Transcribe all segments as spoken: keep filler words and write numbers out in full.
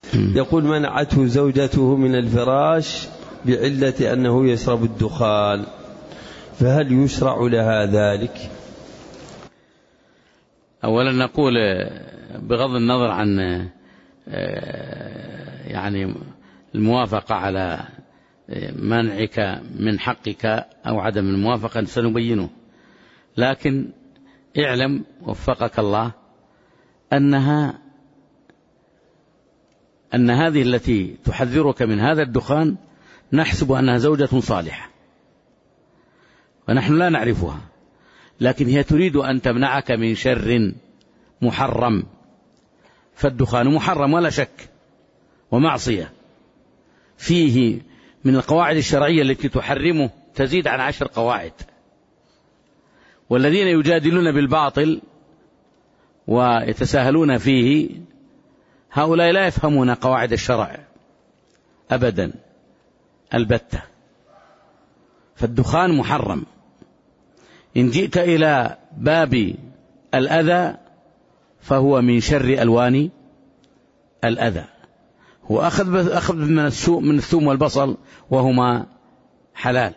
يقول منعته زوجته من الفراش بعلة أنه يشرب الدخان، فهل يشرع لها ذلك؟ أولا نقول بغض النظر عن يعني الموافقة على منعك من حقك أو عدم الموافقة سنبينه، لكن اعلم وفقك الله أنها أن هذه التي تحذرك من هذا الدخان نحسب أنها زوجة صالحة، ونحن لا نعرفها، لكن هي تريد أن تمنعك من شر محرم، فالدخان محرم ولا شك ومعصية، فيه من القواعد الشرعية التي تحرمه تزيد عن عشر قواعد. والذين يجادلون بالباطل ويتساهلون فيه هؤلاء لا يفهمون قواعد الشرع أبدا البتة. فالدخان محرم. إن جئت إلى باب الأذى فهو من شر ألوان الأذى، هو أخذ أخذ من السوء من الثوم والبصل وهما حلال،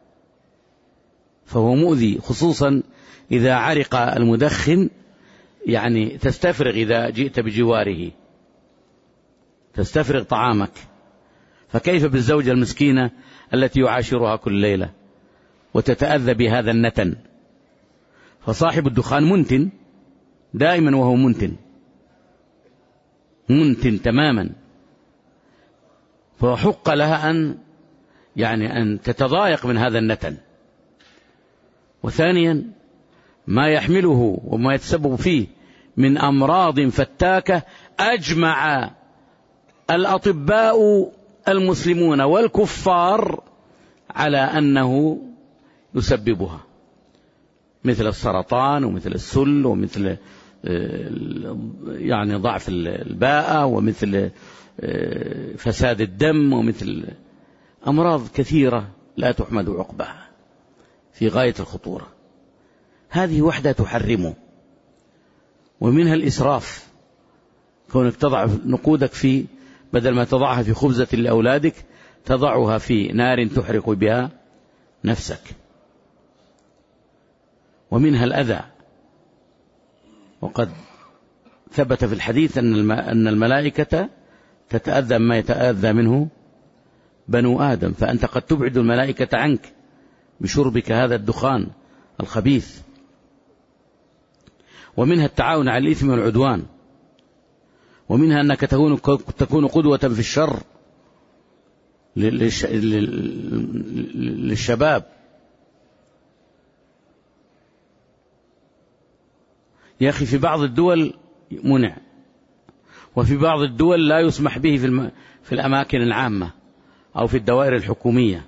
فهو مؤذي، خصوصا إذا عرق المدخن، يعني تستفرغ إذا جئت بجواره تستفرغ طعامك، فكيف بالزوجة المسكينة التي يعاشرها كل ليلة وتتأذى بهذا النتن؟ فصاحب الدخان منتن دائما، وهو منتن منتن تماما، فحق لها أن يعني أن تتضايق من هذا النتن. وثانيا ما يحمله وما يتسبب فيه من أمراض فتاكة أجمع الأطباء المسلمون والكفار على أنه يسببها، مثل السرطان ومثل السل ومثل يعني ضعف الباءة ومثل فساد الدم ومثل أمراض كثيرة لا تحمد عقبها في غاية الخطورة. هذه وحدة تحرمه. ومنها الإسراف، كونك تضع نقودك في بدل ما تضعها في خبزة لأولادك تضعها في نار تحرق بها نفسك. ومنها الأذى، وقد ثبت في الحديث أن الملائكة تتأذى ما يتأذى منه بنو آدم، فأنت قد تبعد الملائكة عنك بشربك هذا الدخان الخبيث. ومنها التعاون على الإثم والعدوان، ومنها أنك تكون قدوة في الشر للشباب. يا أخي في بعض الدول منع، وفي بعض الدول لا يسمح به في, في الأماكن العامة أو في الدوائر الحكومية،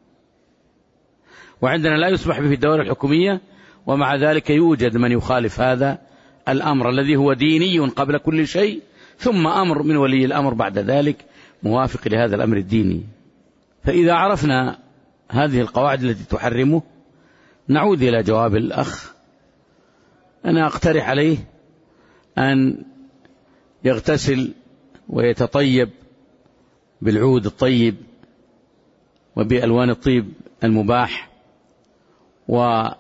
وعندنا لا يسمح به في الدوائر الحكومية، ومع ذلك يوجد من يخالف هذا الأمر الذي هو ديني قبل كل شيء، ثم أمر من ولي الأمر بعد ذلك موافق لهذا الأمر الديني. فإذا عرفنا هذه القواعد التي تحرمه نعود إلى جواب الأخ. أنا أقترح عليه أن يغتسل ويتطيب بالعود الطيب وبألوان الطيب المباح. وكان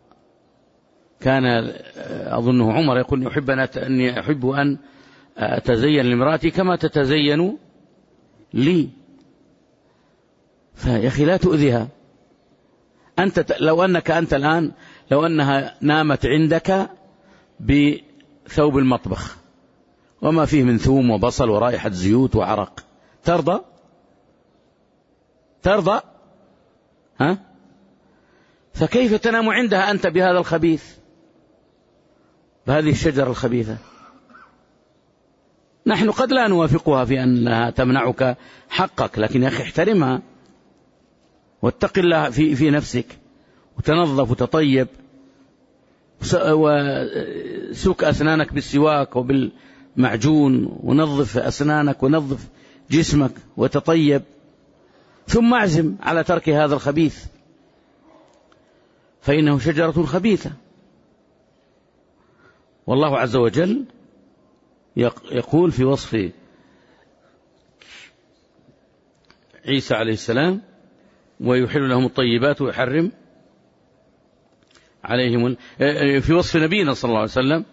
أظنه عمر يقول يحب أن يحب أن أتزين لامرأتي كما تتزين لي. فيا أخي لا تؤذيها. أنت لو أنك أنت الآن لو أنها نامت عندك بثوب المطبخ وما فيه من ثوم وبصل ورائحة زيوت وعرق، ترضى؟ ترضى؟ ها؟ فكيف تنام عندها أنت بهذا الخبيث، بهذه الشجرة الخبيثة؟ نحن قد لا نوافقها في أنها تمنعك حقك، لكن يا أخي احترمها واتق الله في, في نفسك، وتنظف وتطيب وسك أسنانك بالسواك وبالمعجون، ونظف أسنانك ونظف جسمك وتطيب، ثم اعزم على ترك هذا الخبيث، فإنه شجرة خبيثة. والله عز وجل يقول في وصف عيسى عليه السلام ويحل لهم الطيبات ويحرم عليهم في وصف نبينا صلى الله عليه وسلم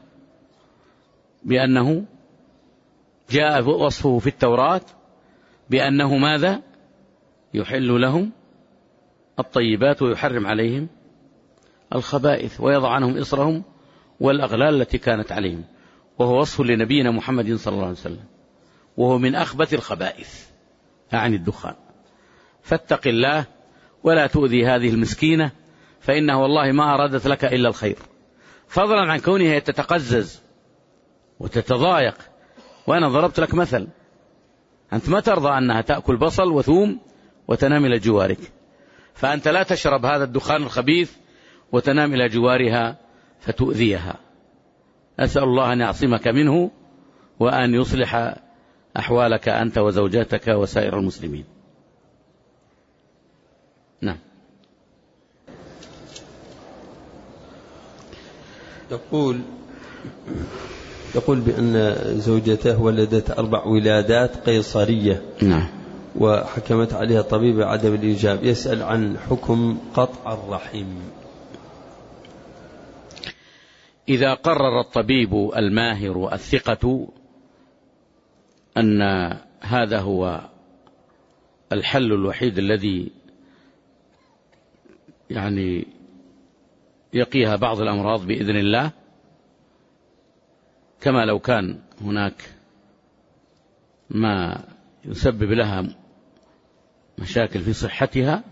بأنه جاء وصفه في التوراة بأنه ماذا؟ يحل لهم الطيبات ويحرم عليهم الخبائث ويضع عنهم إصرهم والأغلال التي كانت عليهم، وهو وصف لنبينا محمد صلى الله عليه وسلم، وهو من أخبث الخبائث يعني الدخان. فاتق الله ولا تؤذي هذه المسكينة، فإنها والله ما أرادت لك إلا الخير، فضلا عن كونها تتقزز وتتضايق. وأنا ضربت لك مثل، أنت ما ترضى أنها تأكل بصل وثوم وتنام إلى جوارك، فأنت لا تشرب هذا الدخان الخبيث وتنام إلى جوارها فتؤذيها. أسأل الله أن يعصمك منه وأن يصلح أحوالك أنت وزوجاتك وسائر المسلمين. نعم. يقول يقول بأن زوجته ولدت أربع ولادات قيصرية. نعم. وحكمت عليها طبيبة عدم الإيجاب، يسأل عن حكم قطع الرحم. إذا قرر الطبيب الماهر الثقة أن هذا هو الحل الوحيد الذي يعني يقيها بعض الأمراض بإذن الله، كما لو كان هناك ما يسبب لها مشاكل في صحتها،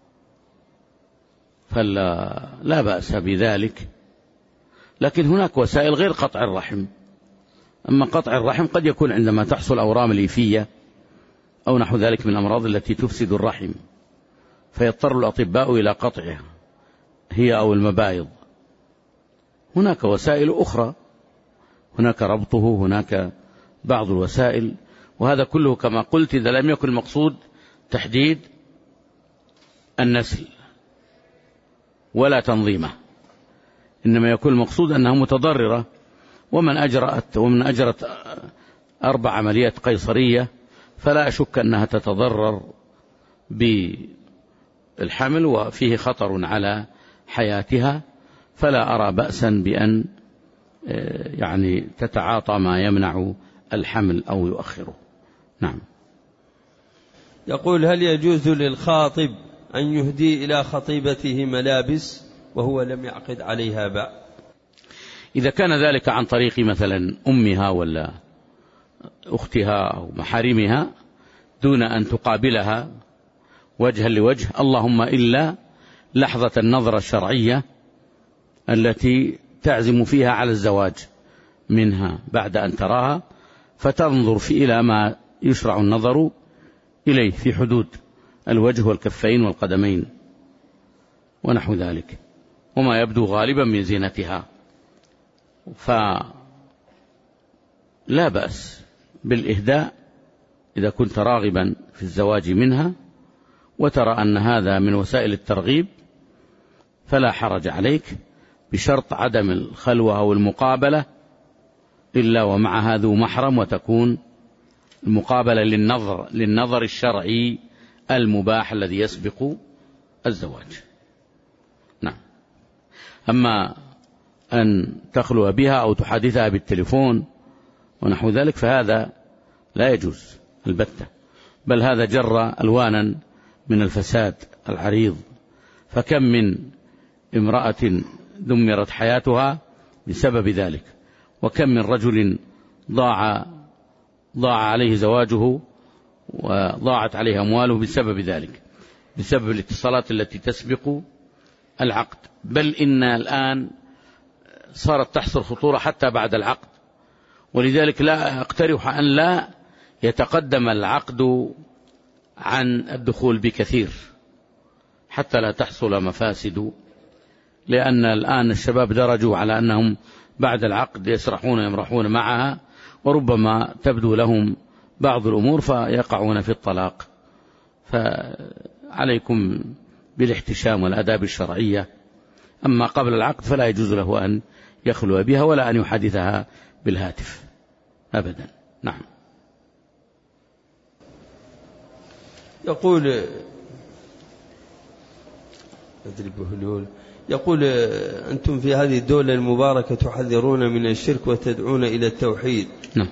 فلا لا بأس بذلك. لكن هناك وسائل غير قطع الرحم. أما قطع الرحم قد يكون عندما تحصل أورام ليفية أو نحو ذلك من الأمراض التي تفسد الرحم، فيضطر الأطباء إلى قطعها هي أو المبايض. هناك وسائل أخرى، هناك ربطه، هناك بعض الوسائل، وهذا كله كما قلت إذا لم يكن المقصود تحديد النسل ولا تنظيمه، إنما يكون المقصود أنها متضررة. ومن أجرت ومن أجرت أربع عمليات قيصرية فلا أشك أنها تتضرر بالحمل وفيه خطر على حياتها، فلا أرى بأسا بأن يعني تتعاطى ما يمنع الحمل أو يؤخره. نعم. يقول هل يجوز للخاطب أن يهدي إلى خطيبته ملابس وهو لم يعقد عليها بعد؟ إذا كان ذلك عن طريق مثلا أمها ولا أختها أو محارمها دون أن تقابلها وجها لوجه، اللهم إلا لحظة النظرة الشرعية التي تعزم فيها على الزواج منها بعد أن تراها، فتنظر في إلى ما يشرع النظر إليه في حدود الوجه والكفين والقدمين ونحو ذلك، وما يبدو غالبا من زينتها، فلا بأس بالإهداء إذا كنت راغبا في الزواج منها وترى أن هذا من وسائل الترغيب، فلا حرج عليك، بشرط عدم الخلوة أو المقابلة إلا ومعها ذو محرم، وتكون المقابلة للنظر للنظر الشرعي المباح الذي يسبق الزواج. نعم. أما أن تخلو بها أو تحادثها بالتليفون ونحو ذلك فهذا لا يجوز البتة، بل هذا جر ألوانا من الفساد العريض. فكم من امرأة دمرت حياتها بسبب ذلك، وكم من رجل ضاع ضاع عليه زواجه وضاعت عليه أمواله بسبب ذلك، بسبب الاتصالات التي تسبق العقد. بل إن الآن صارت تحصل خطورة حتى بعد العقد، ولذلك لا أقترح أن لا يتقدم العقد عن الدخول بكثير حتى لا تحصل مفاسد، لأن الآن الشباب درجوا على أنهم بعد العقد يسرحون يمرحون معها، وربما تبدو لهم بعض الأمور فيقعون في الطلاق. فعليكم بالاحتشام والآداب الشرعية. أما قبل العقد فلا يجوز له أن يخلو بها ولا أن يحدثها بالهاتف أبدا. نعم. يقول يقول أنتم في هذه الدولة المباركة تحذرون من الشرك وتدعون إلى التوحيد. نعم.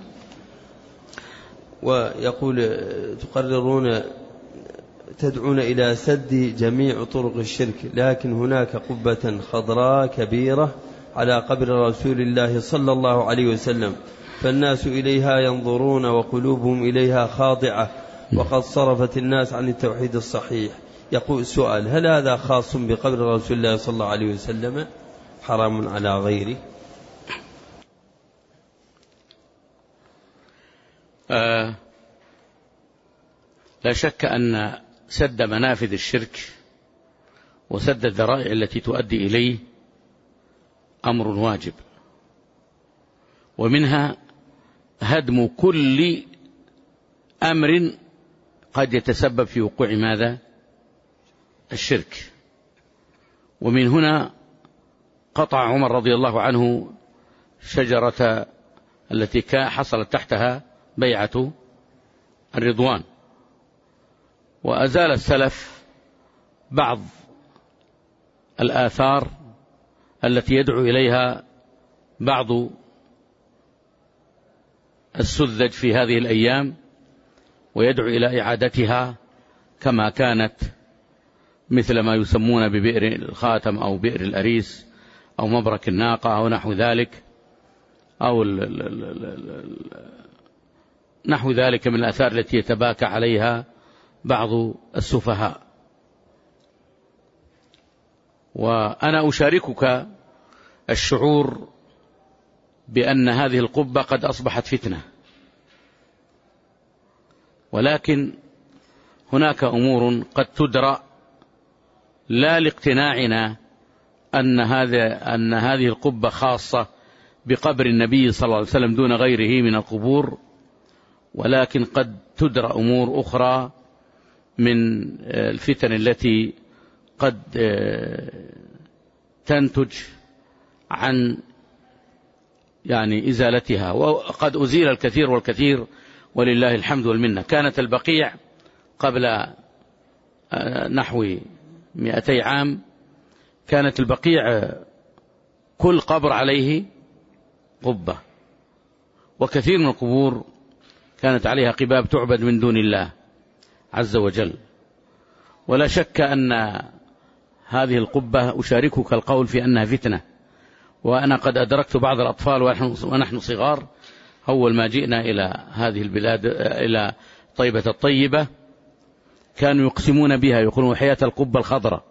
ويقول تقررون تدعون إلى سد جميع طرق الشرك، لكن هناك قبة خضراء كبيرة على قبر رسول الله صلى الله عليه وسلم، فالناس إليها ينظرون وقلوبهم إليها خاضعة، وقد صرفت الناس عن التوحيد الصحيح. يقول السؤال: هل هذا خاص بقبر رسول الله صلى الله عليه وسلم حرام على غيره؟ آه لا شك أن سد منافذ الشرك وسد الذرائع التي تؤدي إليه أمر واجب، ومنها هدم كل أمر قد يتسبب في وقوع ماذا؟ الشرك. ومن هنا قطع عمر رضي الله عنه شجرة التي حصلت تحتها بيعة الرضوان، وأزال السلف بعض الآثار التي يدعو إليها بعض السذج في هذه الأيام، ويدعو إلى إعادتها كما كانت، مثل ما يسمون ببئر الخاتم أو بئر الأريس أو مبرك الناقة أو نحو ذلك، أو ال ال ال ال نحو ذلك من الآثار التي يتباكى عليها بعض السفهاء. وأنا أشاركك الشعور بأن هذه القبة قد أصبحت فتنة، ولكن هناك أمور قد تدرى لا لاقتناعنا أن هذا أن هذه القبة خاصة بقبر النبي صلى الله عليه وسلم دون غيره من القبور، ولكن قد تدرى أمور أخرى من الفتن التي قد تنتج عن يعني إزالتها، وقد أزيل الكثير والكثير ولله الحمد والمنة. كانت البقيع قبل نحو مئتي عام كانت البقيع كل قبر عليه قبة، وكثير من القبور كانت عليها قباب تعبد من دون الله عز وجل. ولا شك أن هذه القبة أشاركك القول في أنها فتنة، وأنا قد أدركت بعض الأطفال ونحن صغار أول ما جئنا إلى هذه البلاد إلى طيبة الطيبة كانوا يقسمون بها، يقولون حياة القبة الخضراء،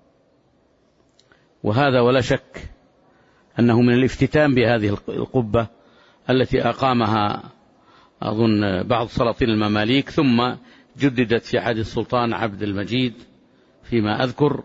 وهذا ولا شك أنه من الافتتان بهذه القبة التي أقامها أظن بعض سلاطين المماليك، ثم جددت في عهد السلطان عبد المجيد فيما أذكر،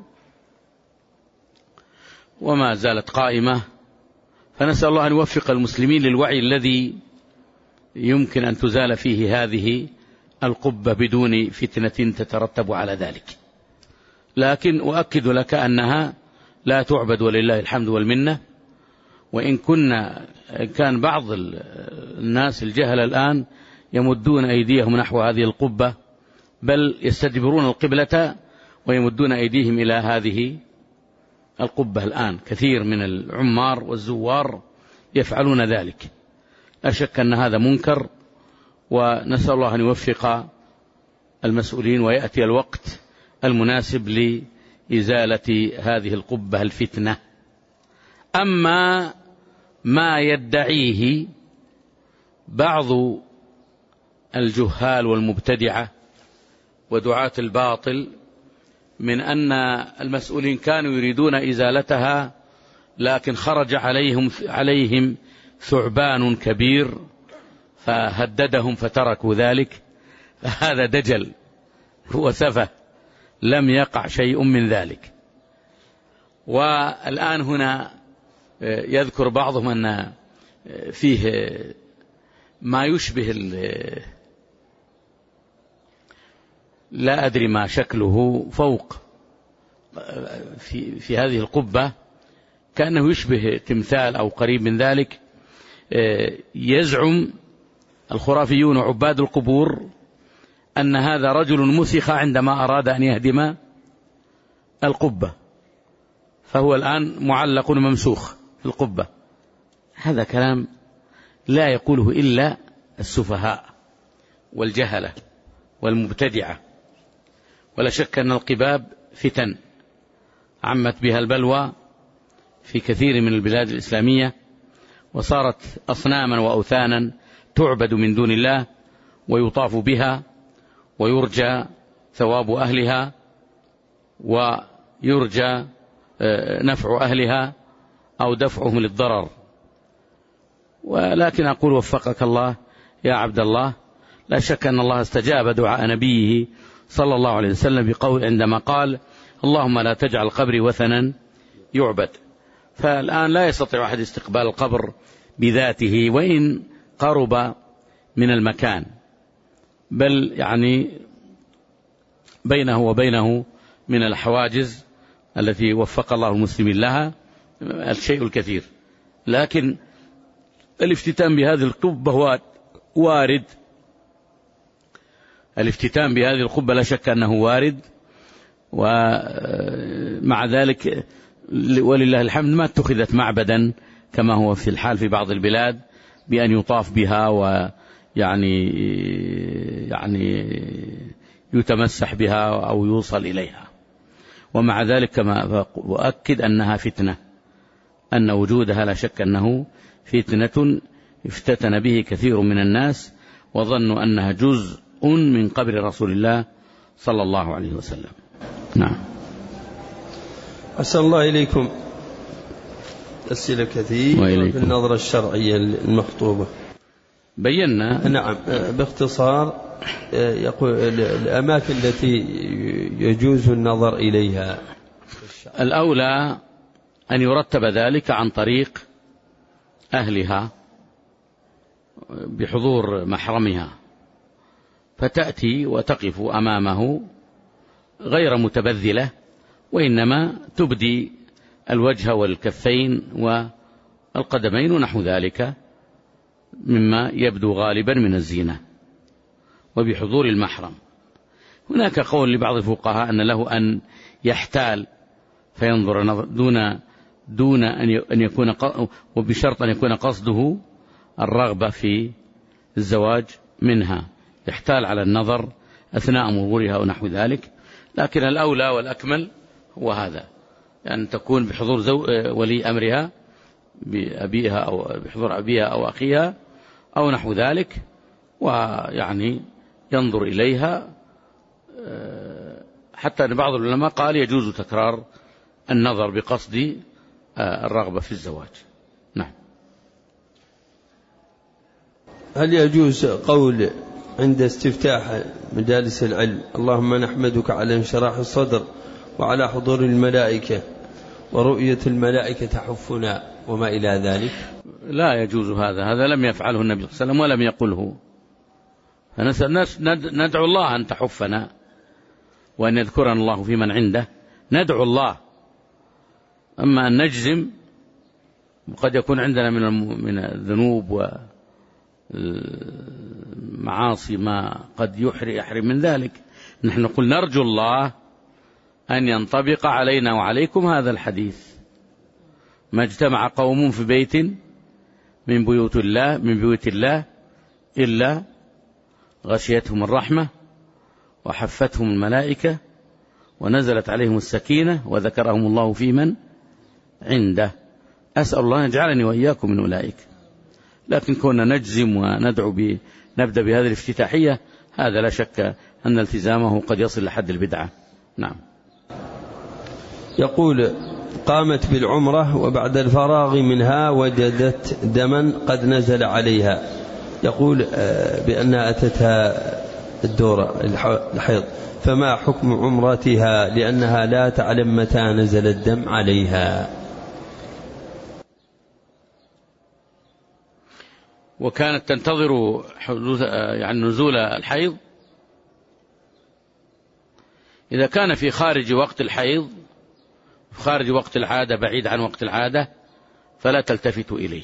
وما زالت قائمة. فنسأل الله أن يوفق المسلمين للوعي الذي يمكن أن تزال فيه هذه القبة بدون فتنة تترتب على ذلك. لكن أؤكد لك أنها لا تعبد ولله الحمد والمنة، وإن كنا كان بعض الناس الجهل الآن يمدون أيديهم نحو هذه القبة، بل يستدبرون القبلة ويمدون أيديهم إلى هذه القبة الآن. كثير من العمار والزوار يفعلون ذلك. لا شك أن هذا منكر، ونسأل الله أن يوفق المسؤولين ويأتي الوقت المناسب لإزالة هذه القبة الفتنة. أما ما يدعيه بعض الجهال والمبتدعة ودعاة الباطل من أن المسؤولين كانوا يريدون إزالتها، لكن خرج عليهم عليهم ثعبان كبير فهددهم فتركوا ذلك، فهذا دجل وسفه، لم يقع شيء من ذلك. والآن هنا يذكر بعضهم أن فيه ما يشبه لا أدري ما شكله فوق في, في هذه القبة، كأنه يشبه تمثال أو قريب من ذلك. يزعم الخرافيون وعباد القبور أن هذا رجل مسخ عندما أراد أن يهدم القبة، فهو الآن معلق ممسوخ في القبة. هذا كلام لا يقوله إلا السفهاء والجهلة والمبتدعة. ولا شك أن القباب فتن عمت بها البلوى في كثير من البلاد الإسلامية، وصارت أصناما وأوثانا تعبد من دون الله، ويطاف بها ويرجى ثواب أهلها ويرجى نفع أهلها أو دفعهم للضرر. ولكن أقول وفقك الله يا عبد الله، لا شك أن الله استجاب دعاء نبيه صلى الله عليه وسلم بقول عندما قال اللهم لا تجعل قبري وثنا يعبد. فالآن لا يستطيع أحد استقبال القبر بذاته وإن قرب من المكان، بل يعني بينه وبينه من الحواجز التي وفق الله المسلمين لها الشيء الكثير. لكن الافتتان بهذه القبة وارد، الافتتان بهذه القبة لا شك أنه وارد، ومع ذلك ولله الحمد ما اتخذت معبدا كما هو في الحال في بعض البلاد بأن يطاف بها ويعني يعني يتمسح بها أو يوصل إليها. ومع ذلك كما أؤكد أنها فتنة، أن وجودها لا شك أنه فتنة افتتن به كثير من الناس وظنوا أنها جزء من قبر رسول الله صلى الله عليه وسلم. نعم. أسأل الله إليكم أسئلة كثيرة في النظرة الشرعية المخطوبة. بينا نعم باختصار. يقول الأماكن التي يجوز النظر إليها، الأولى أن يرتب ذلك عن طريق أهلها بحضور محرمها، فتأتي وتقف أمامه غير متبذلة، وإنما تبدي الوجه والكفين والقدمين ونحو ذلك مما يبدو غالبا من الزينة، وبحضور المحرم. هناك قول لبعض الفقهاء أن له أن يحتال فينظر دون دون أن يكون، وبشرط أن يكون قصده الرغبة في الزواج منها، يحتال على النظر أثناء مرورها ونحو ذلك. لكن الأولى والأكمل هو هذا، أن يعني تكون بحضور زو ولي أمرها بأبيها أو بحضور أبيها أو أخيها أو نحو ذلك، ويعني ينظر إليها. حتى أن بعض العلماء قال يجوز تكرار النظر بقصد الرغبة في الزواج. نعم. هل يجوز قول عند استفتاح مجالس العلم اللهم نحمدك على انشراح الصدر وعلى حضور الملائكة ورؤية الملائكة تحفنا وما إلى ذلك؟ لا يجوز هذا، هذا لم يفعله النبي صلى الله عليه وسلم ولم يقله. ندعو الله أن تحفنا وأن يذكرنا الله في من عنده، ندعو الله. أما أن نجزم، قد يكون عندنا من من الذنوب والمعاصي ما قد يحرم من ذلك. نحن نقول نرجو الله أن ينطبق علينا وعليكم هذا الحديث: ما اجتمع قوم في بيت من بيوت الله من بيوت الله إلا غشيتهم الرحمة وحفتهم الملائكة ونزلت عليهم السكينة وذكرهم الله في من عنده. أسأل الله أن يجعلني وإياكم من أولئك. لكن كنا نجزم وندعو نبدأ بهذه الافتتاحية، هذا لا شك أن التزامه قد يصل لحد البدعة. نعم. يقول قامت بالعمرة وبعد الفراغ منها وجدت دما قد نزل عليها، يقول بأنها أتتها الدورة الحيض، فما حكم عمرتها لأنها لا تعلم متى نزل الدم عليها؟ وكانت تنتظر يعني نزول الحيض. إذا كان في خارج وقت الحيض، خارج وقت العادة، بعيد عن وقت العادة، فلا تلتفت إليه.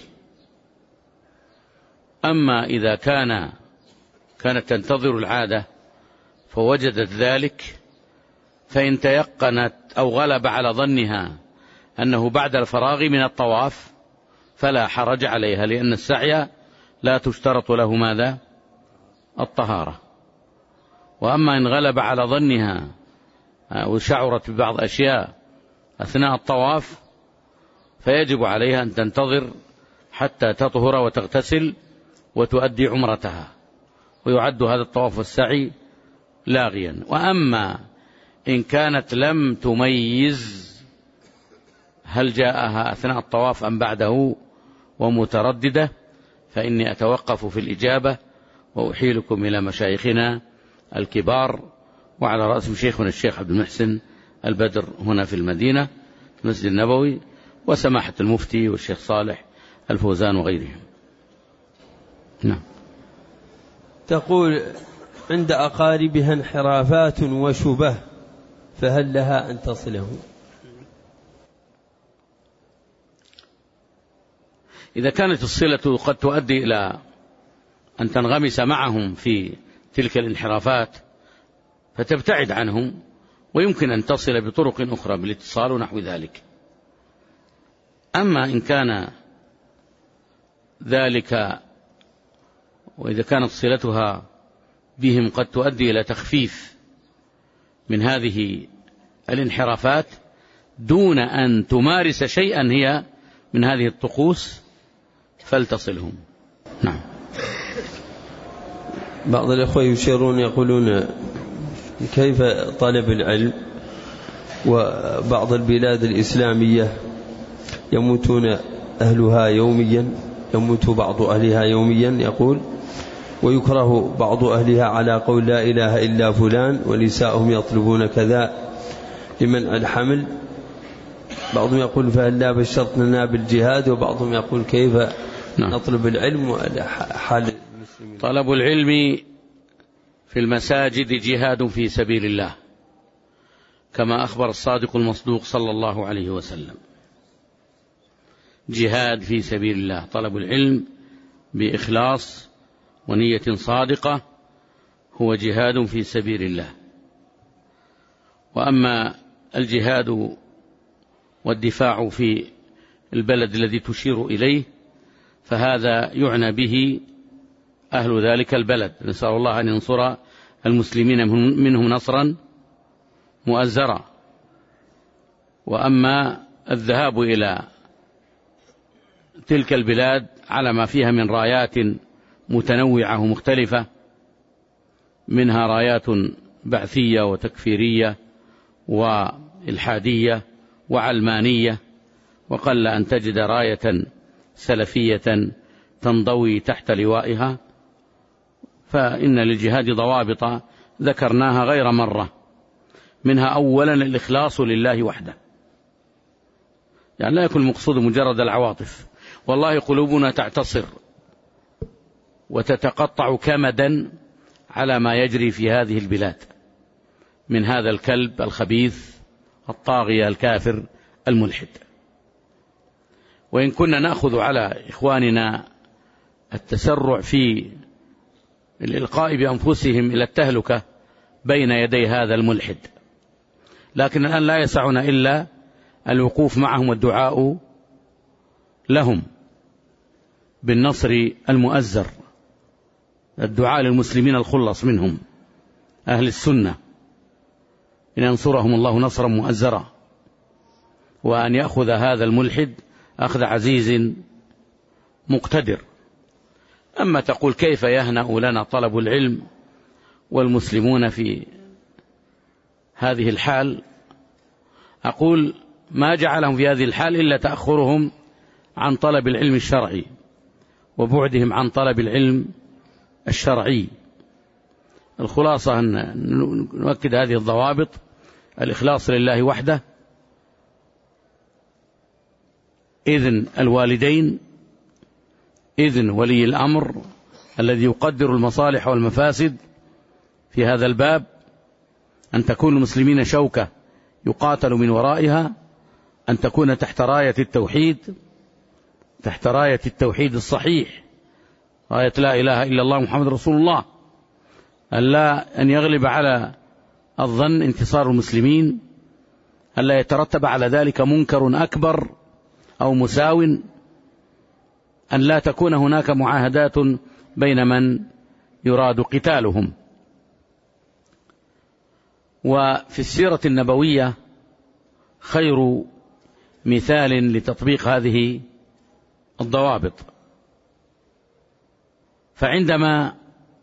أما إذا كان كانت تنتظر العادة فوجدت ذلك، فإن تيقنت أو غلب على ظنها أنه بعد الفراغ من الطواف فلا حرج عليها، لأن السعي لا تشترط له ماذا؟ الطهارة. وأما إن غلب على ظنها وشعرت ببعض أشياء أثناء الطواف فيجب عليها أن تنتظر حتى تطهر وتغتسل وتؤدي عمرتها، ويعد هذا الطواف والسعي لاغيا. وأما إن كانت لم تميز هل جاءها أثناء الطواف أم بعده ومترددة، فإني أتوقف في الإجابة وأحيلكم إلى مشايخنا الكبار، وعلى رأسهم شيخنا الشيخ عبد المحسن البدر هنا في المدينة في المسجد النبوي، وسماحة المفتي والشيخ صالح الفوزان وغيرهم. نعم. تقول: عند أقاربها انحرافات وشبه، فهل لها أن تصله؟ إذا كانت الصلة قد تؤدي إلى أن تنغمس معهم في تلك الانحرافات فتبتعد عنهم، ويمكن أن تصل بطرق أخرى بالاتصال ونحو ذلك. أما إن كان ذلك وإذا كانت صلتها بهم قد تؤدي إلى تخفيف من هذه الانحرافات دون أن تمارس شيئا هي من هذه الطقوس فلتصلهم. نعم. بعض الأخوة يشيرون يقولون: كيف طلب العلم وبعض البلاد الإسلامية يموتون أهلها يوميا، يموت بعض أهلها يوميا، يقول، ويكره بعض أهلها على قول لا إله إلا فلان، ونساءهم يطلبون كذا لمنع الحمل. بعضهم يقول: فهلا بشرتنا بالجهاد، وبعضهم يقول: كيف نطلب العلم وحال المسلمين؟ طلب العلم في المساجد جهاد في سبيل الله، كما أخبر الصادق المصدوق صلى الله عليه وسلم. جهاد في سبيل الله، طلب العلم بإخلاص ونية صادقة هو جهاد في سبيل الله. وأما الجهاد والدفاع في البلد الذي تشير إليه فهذا يعنى به أهل ذلك البلد، نسأل الله أن ينصر المسلمين منهم نصرا مؤزرا. وأما الذهاب إلى تلك البلاد على ما فيها من رايات متنوعة ومختلفة، منها رايات بعثية وتكفيرية وإلحادية وعلمانية، وقل أن تجد راية سلفية تنضوي تحت لوائها، فإن للجهاد ضوابط ذكرناها غير مرة، منها أولا الإخلاص لله وحده، يعني لا يكون المقصود مجرد العواطف. والله قلوبنا تعتصر وتتقطع كمدا على ما يجري في هذه البلاد من هذا الكلب الخبيث الطاغية الكافر الملحد. وإن كنا نأخذ على إخواننا التسرع في الإلقاء بأنفسهم إلى التهلكة بين يدي هذا الملحد، لكن الآن لا يسعنا إلا الوقوف معهم والدعاء لهم بالنصر المؤزر، الدعاء للمسلمين الخلص منهم أهل السنة إن ينصرهم الله نصرا مؤزرا، وأن يأخذ هذا الملحد أخذ عزيز مقتدر. أما تقول كيف يهنأ لنا طلب العلم والمسلمون في هذه الحال، أقول ما جعلهم في هذه الحال إلا تأخرهم عن طلب العلم الشرعي وبعدهم عن طلب العلم الشرعي. الخلاصة أن نؤكد هذه الضوابط: الإخلاص لله وحده، إذن الوالدين، إذن ولي الأمر الذي يقدر المصالح والمفاسد في هذا الباب، أن تكون المسلمين شوكة يقاتل من ورائها، أن تكون تحت راية التوحيد، تحت راية التوحيد الصحيح، راية لا إله إلا الله محمد رسول الله، ألا أن يغلب على الظن انتصار المسلمين، ألا يترتب على ذلك منكر أكبر أو مساو، أن لا تكون هناك معاهدات بين من يراد قتالهم. وفي السيرة النبوية خير مثال لتطبيق هذه الضوابط. فعندما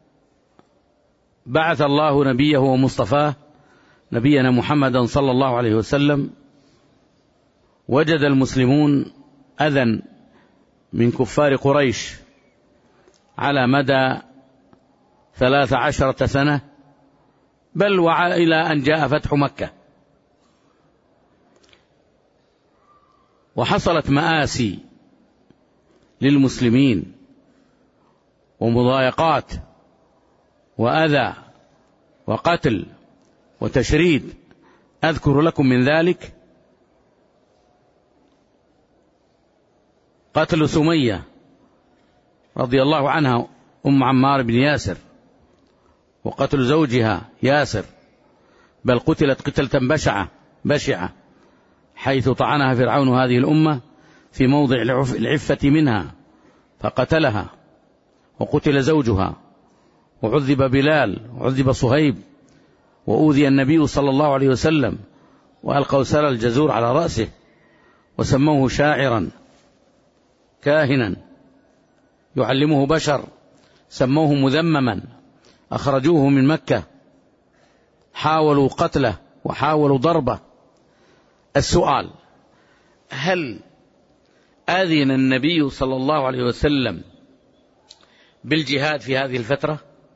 بعث الله نبيه ومصطفاه نبينا محمدا صلى الله عليه وسلم، وجد المسلمون أذى من كفار قريش على مدى ثلاث عشرة سنة، بل وإلى أن جاء فتح مكة، وحصلت مآسي للمسلمين ومضايقات وأذى وقتل وتشريد. أذكر لكم من ذلك قتل سمية رضي الله عنها أم عمار بن ياسر، وقتل زوجها ياسر، بل قتلت قتلة بشعة بشعة حيث طعنها فرعون هذه الأمة في موضع العفة منها فقتلها، وقتل زوجها، وعذب بلال، وعذب صهيب، وأوذي النبي صلى الله عليه وسلم، وألقوا سل الجزور على رأسه، وسموه شاعرا كاهنا يعلمه بشر، سموه مذمما، أخرجوه من مكة، حاولوا قتله وحاولوا ضربه. السؤال: هل أذن النبي صلى الله عليه وسلم بالجهاد في هذه الفترة؟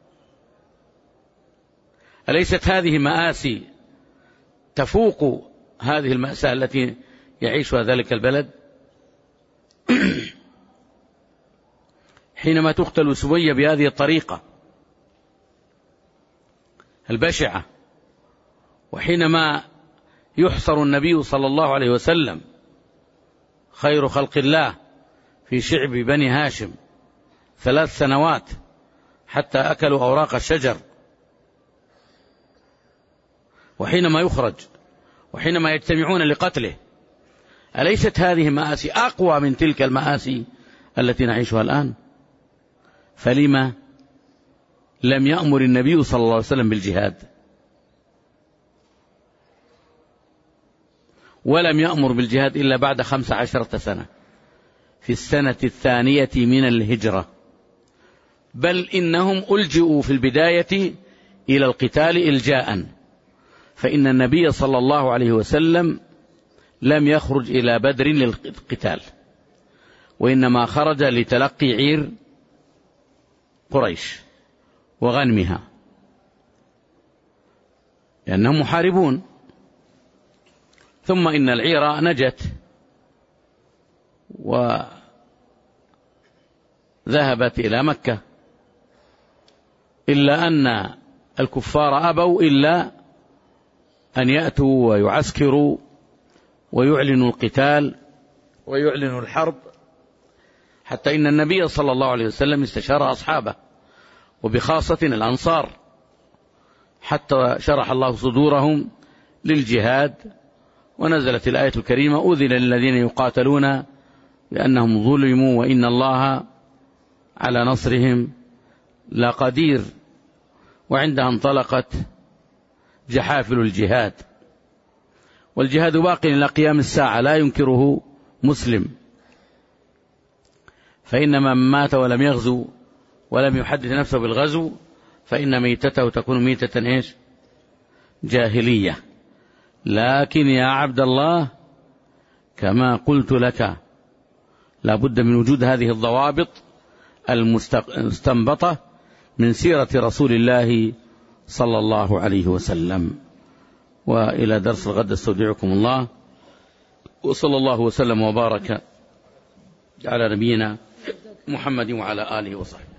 أليست هذه مآسي تفوق هذه المأساة التي يعيشها ذلك البلد؟ حينما تقتل سمية بهذه الطريقة البشعة، وحينما يحصر النبي صلى الله عليه وسلم خير خلق الله في شعب بني هاشم ثلاث سنوات حتى أكلوا أوراق الشجر، وحينما يخرج وحينما يجتمعون لقتله، أليست هذه مآسي أقوى من تلك المآسي التي نعيشها الآن؟ فلما لم يأمر النبي صلى الله عليه وسلم بالجهاد؟ ولم يأمر بالجهاد إلا بعد خمس عشرة سنة، في السنة الثانية من الهجرة، بل إنهم ألجئوا في البداية إلى القتال إلجاء، فإن النبي صلى الله عليه وسلم لم يخرج إلى بدر للقتال، وإنما خرج لتلقي عير قريش وغنمها، لأنهم محاربون. ثم إن العير نجت وذهبت إلى مكة، إلا أن الكفار أبوا إلا أن يأتوا ويعسكروا ويعلنوا القتال ويعلنوا الحرب، حتى إن النبي صلى الله عليه وسلم استشار أصحابه وبخاصة الأنصار، حتى شرح الله صدورهم للجهاد، ونزلت الآية الكريمة: أذن للذين يقاتلون بأنهم ظلموا وإن الله على نصرهم لقدير. وعندها انطلقت جحافل الجهاد، والجهاد باق إلى قيام الساعة لا ينكره مسلم، فإنما من مات ولم يغزو ولم يحدث نفسه بالغزو فإن ميتته تكون ميتة إيش؟ جاهلية. لكن يا عبد الله كما قلت لك لا بد من وجود هذه الضوابط المستنبطة من سيرة رسول الله صلى الله عليه وسلم. وإلى درس الغد استودعكم الله، وصلى الله وسلم وبارك على نبينا محمد وعلى آله وصحبه.